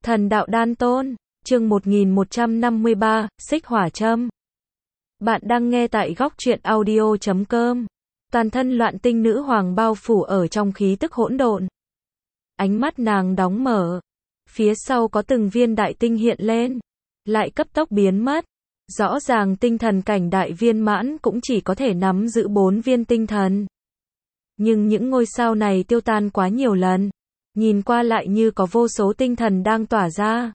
Thần đạo đan tôn, chương 1153, xích hỏa châm. Bạn đang nghe tại góc truyện audio.com. Toàn thân loạn tinh nữ hoàng bao phủ ở trong khí tức hỗn độn. Ánh mắt nàng đóng mở. Phía sau có từng viên đại tinh hiện lên, lại cấp tốc biến mất. Rõ ràng tinh thần cảnh đại viên mãn cũng chỉ có thể nắm giữ 4 viên tinh thần. Nhưng những ngôi sao này tiêu tan quá nhiều lần. Nhìn qua lại như có vô số tinh thần đang tỏa ra.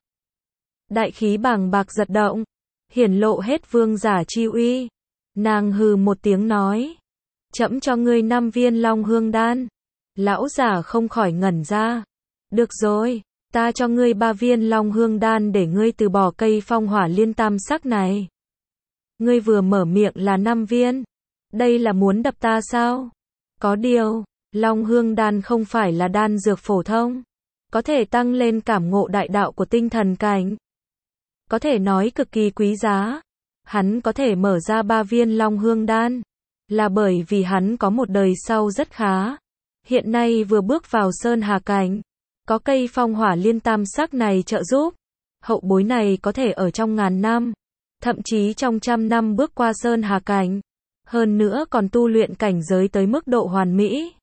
Đại khí bàng bạc giật động, hiển lộ hết vương giả chi uy. Nàng hừ một tiếng nói, trẫm cho ngươi 5 viên long hương đan. Lão giả không khỏi ngẩn ra. Được rồi, ta cho ngươi 3 viên long hương đan để ngươi từ bỏ cây phong hỏa liên tam sắc này. Ngươi vừa mở miệng là 5 viên. Đây là muốn đập ta sao? Có điều, long hương đan không phải là đan dược phổ thông, có thể tăng lên cảm ngộ đại đạo của tinh thần cảnh. Có thể nói cực kỳ quý giá. Hắn có thể mở ra 3 viên long hương đan, là bởi vì hắn có một đời sau rất khá. Hiện nay vừa bước vào sơn hà cảnh, có cây phong hỏa liên tam sắc này trợ giúp. Hậu bối này có thể ở trong ngàn năm, thậm chí trong trăm năm bước qua sơn hà cảnh. Hơn nữa còn tu luyện cảnh giới tới mức độ hoàn mỹ.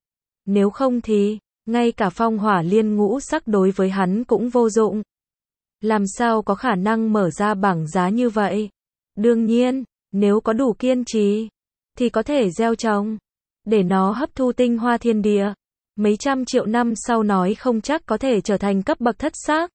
Nếu không thì, ngay cả phong hỏa liên ngũ sắc đối với hắn cũng vô dụng. Làm sao có khả năng mở ra bảng giá như vậy? Đương nhiên, nếu có đủ kiên trì, thì có thể gieo trồng, để nó hấp thu tinh hoa thiên địa. Mấy trăm triệu năm sau nói không chắc có thể trở thành cấp bậc thất sắc.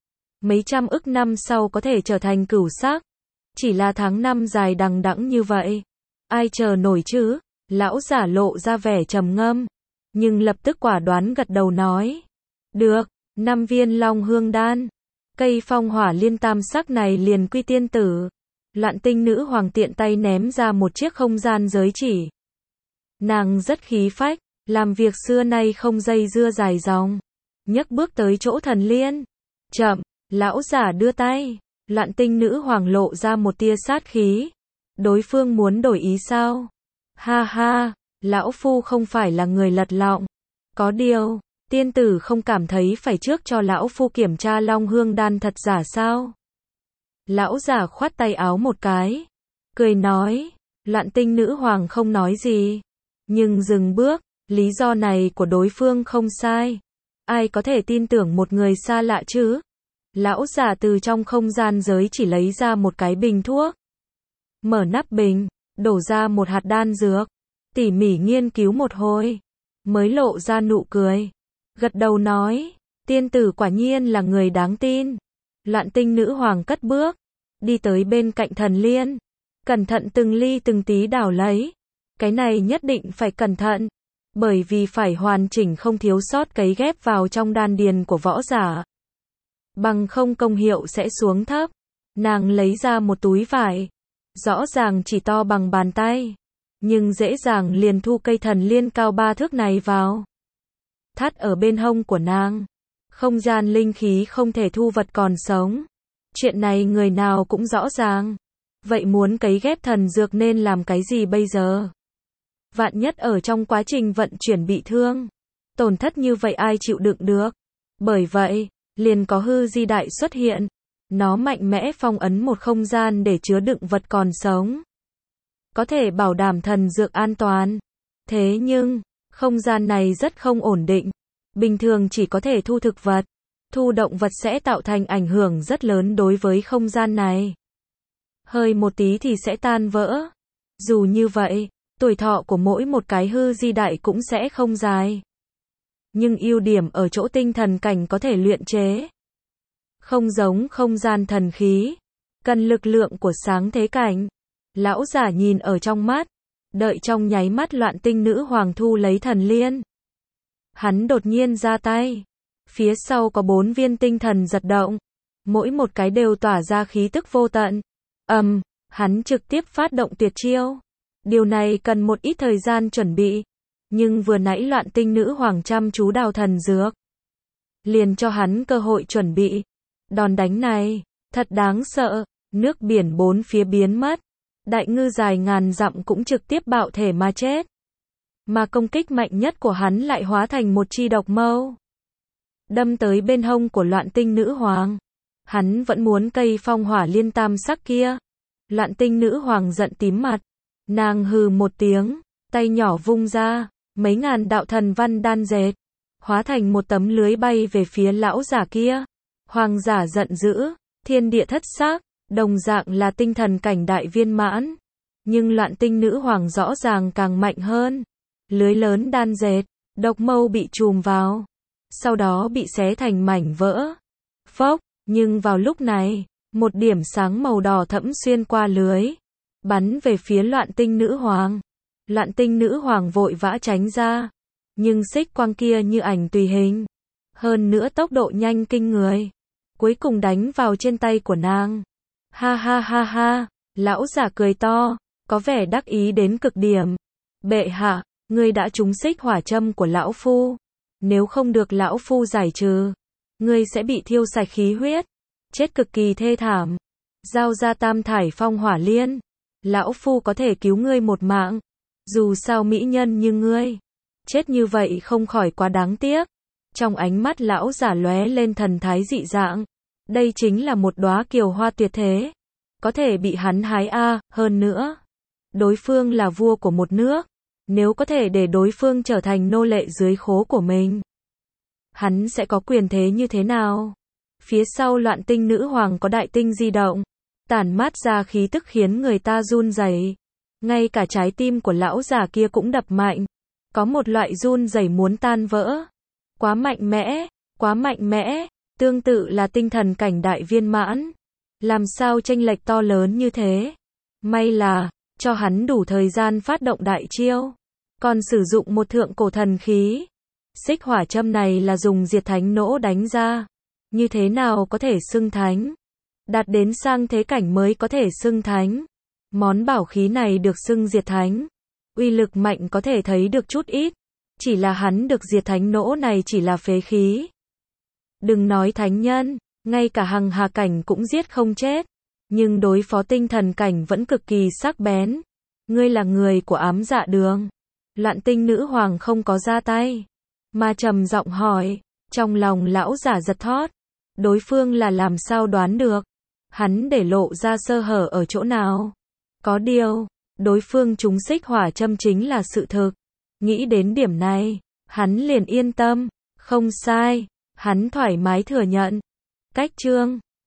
Mấy trăm ức năm sau có thể trở thành cửu sắc. Chỉ là tháng năm dài đằng đẵng như vậy, ai chờ nổi chứ? Lão giả lộ ra vẻ trầm ngâm, nhưng lập tức quả đoán gật đầu nói. Được, 5 viên long hương đan. Cây phong hỏa liên tam sắc này liền quy tiên tử. Loạn tinh nữ hoàng tiện tay ném ra một chiếc không gian giới chỉ. Nàng rất khí phách, làm việc xưa nay không dây dưa dài dòng. Nhấc bước tới chỗ thần liên. Chậm, lão giả đưa tay. Loạn tinh nữ hoàng lộ ra một tia sát khí. Đối phương muốn đổi ý sao? Ha ha, lão phu không phải là người lật lọng. Có điều, tiên tử không cảm thấy phải trước cho lão phu kiểm tra long hương đan thật giả sao? Lão giả khoát tay áo một cái, cười nói. Loạn tinh nữ hoàng không nói gì, nhưng dừng bước. Lý do này của đối phương không sai. Ai có thể tin tưởng một người xa lạ chứ? Lão giả từ trong không gian giới chỉ lấy ra một cái bình thuốc. Mở nắp bình, đổ ra một hạt đan dược. Tỉ mỉ nghiên cứu một hồi, mới lộ ra nụ cười. Gật đầu nói, tiên tử quả nhiên là người đáng tin. Loạn tinh nữ hoàng cất bước, đi tới bên cạnh thần liên. Cẩn thận từng ly từng tí đảo lấy. Cái này nhất định phải cẩn thận, bởi vì phải hoàn chỉnh không thiếu sót cấy ghép vào trong đan điền của võ giả. Bằng không công hiệu sẽ xuống thấp. Nàng lấy ra một túi vải, rõ ràng chỉ to bằng bàn tay, nhưng dễ dàng liền thu cây thần liên cao 3 thước này vào. Thắt ở bên hông của nàng. Không gian linh khí không thể thu vật còn sống. Chuyện này người nào cũng rõ ràng. Vậy muốn cấy ghép thần dược nên làm cái gì bây giờ? Vạn nhất ở trong quá trình vận chuyển bị thương, tổn thất như vậy ai chịu đựng được? Bởi vậy, liền có hư di đại xuất hiện. Nó mạnh mẽ phong ấn một không gian để chứa đựng vật còn sống, có thể bảo đảm thần dược an toàn. Thế nhưng, không gian này rất không ổn định. Bình thường chỉ có thể thu thực vật. Thu động vật sẽ tạo thành ảnh hưởng rất lớn đối với không gian này. Hơi một tí thì sẽ tan vỡ. Dù như vậy, tuổi thọ của mỗi một cái hư di đại cũng sẽ không dài. Nhưng ưu điểm ở chỗ tinh thần cảnh có thể luyện chế. Không giống không gian thần khí, cần lực lượng của sáng thế cảnh. Lão giả nhìn ở trong mắt, đợi trong nháy mắt loạn tinh nữ hoàng thu lấy thần liên. Hắn đột nhiên ra tay. Phía sau có 4 viên tinh thần giật động. Mỗi một cái đều tỏa ra khí tức vô tận. Hắn trực tiếp phát động tuyệt chiêu. Điều này cần một ít thời gian chuẩn bị. Nhưng vừa nãy loạn tinh nữ hoàng chăm chú đào thần dược, liền cho hắn cơ hội chuẩn bị. Đòn đánh này, thật đáng sợ. Nước biển 4 phía biến mất. Đại ngư dài ngàn dặm cũng trực tiếp bạo thể mà chết. Mà công kích mạnh nhất của hắn lại hóa thành một chi độc mâu. đâm tới bên hông của Loạn Tinh nữ hoàng. Hắn vẫn muốn cây phong hỏa liên tam sắc kia. Loạn Tinh nữ hoàng giận tím mặt. Nàng hừ một tiếng, tay nhỏ vung ra, mấy ngàn đạo thần văn đan dệt, hóa thành một tấm lưới bay về phía lão giả kia. Hoàng giả giận dữ, thiên địa thất sắc, đồng dạng là tinh thần cảnh đại viên mãn. Nhưng Loạn Tinh nữ hoàng rõ ràng càng mạnh hơn. Lưới lớn đan dệt, độc mâu bị chùm vào, sau đó bị xé thành mảnh vỡ. Phốc, nhưng vào lúc này, một điểm sáng màu đỏ thẫm xuyên qua lưới, bắn về phía Loạn Tinh nữ hoàng. Loạn Tinh nữ hoàng vội vã tránh ra, nhưng xích quang kia như ảnh tùy hình, hơn nữa tốc độ nhanh kinh người, cuối cùng đánh vào trên tay của nàng. Ha ha ha ha, lão giả cười to, có vẻ đắc ý đến cực điểm. Bệ hạ, ngươi đã trúng xích hỏa châm của lão phu, nếu không được lão phu giải trừ, ngươi sẽ bị thiêu sạch khí huyết, chết cực kỳ thê thảm. Giao ra tam thải phong hỏa liên, lão phu có thể cứu ngươi một mạng. Dù sao mỹ nhân như ngươi, chết như vậy không khỏi quá đáng tiếc. Trong ánh mắt lão giả lóe lên thần thái dị dạng. Đây chính là một đóa kiều hoa tuyệt thế, có thể bị hắn hái hơn nữa, đối phương là vua của một nước, nếu có thể để đối phương trở thành nô lệ dưới khố của mình, hắn sẽ có quyền thế như thế nào? Phía sau Loạn Tinh nữ hoàng có đại tinh di động, tản mát ra khí tức khiến người ta run rẩy. Ngay cả trái tim của lão già kia cũng đập mạnh, có một loại run rẩy muốn tan vỡ. Quá mạnh mẽ, quá mạnh mẽ, tương tự là tinh thần cảnh đại viên mãn. Làm sao chênh lệch to lớn như thế? May là, cho hắn đủ thời gian phát động đại chiêu, còn sử dụng một thượng cổ thần khí. Xích hỏa châm này là dùng diệt thánh nỗ đánh ra, như thế nào có thể xưng thánh? Đạt đến sang thế cảnh mới có thể xưng thánh. Món bảo khí này được xưng diệt thánh, uy lực mạnh có thể thấy được chút ít, chỉ là hắn được diệt thánh nỗ này chỉ là phế khí. Đừng nói thánh nhân, ngay cả hằng hà cảnh cũng giết không chết, nhưng đối phó tinh thần cảnh vẫn cực kỳ sắc bén. Ngươi là người của ám dạ đường. Loạn Tinh nữ hoàng không có ra tay, mà trầm giọng hỏi. Trong lòng lão giả giật thót, đối phương là làm sao đoán được, hắn để lộ ra sơ hở ở chỗ nào? Có điều, đối phương trúng xích hỏa châm chính là sự thực. Nghĩ đến điểm này, hắn liền yên tâm. Không sai, hắn thoải mái thừa nhận. Cách chương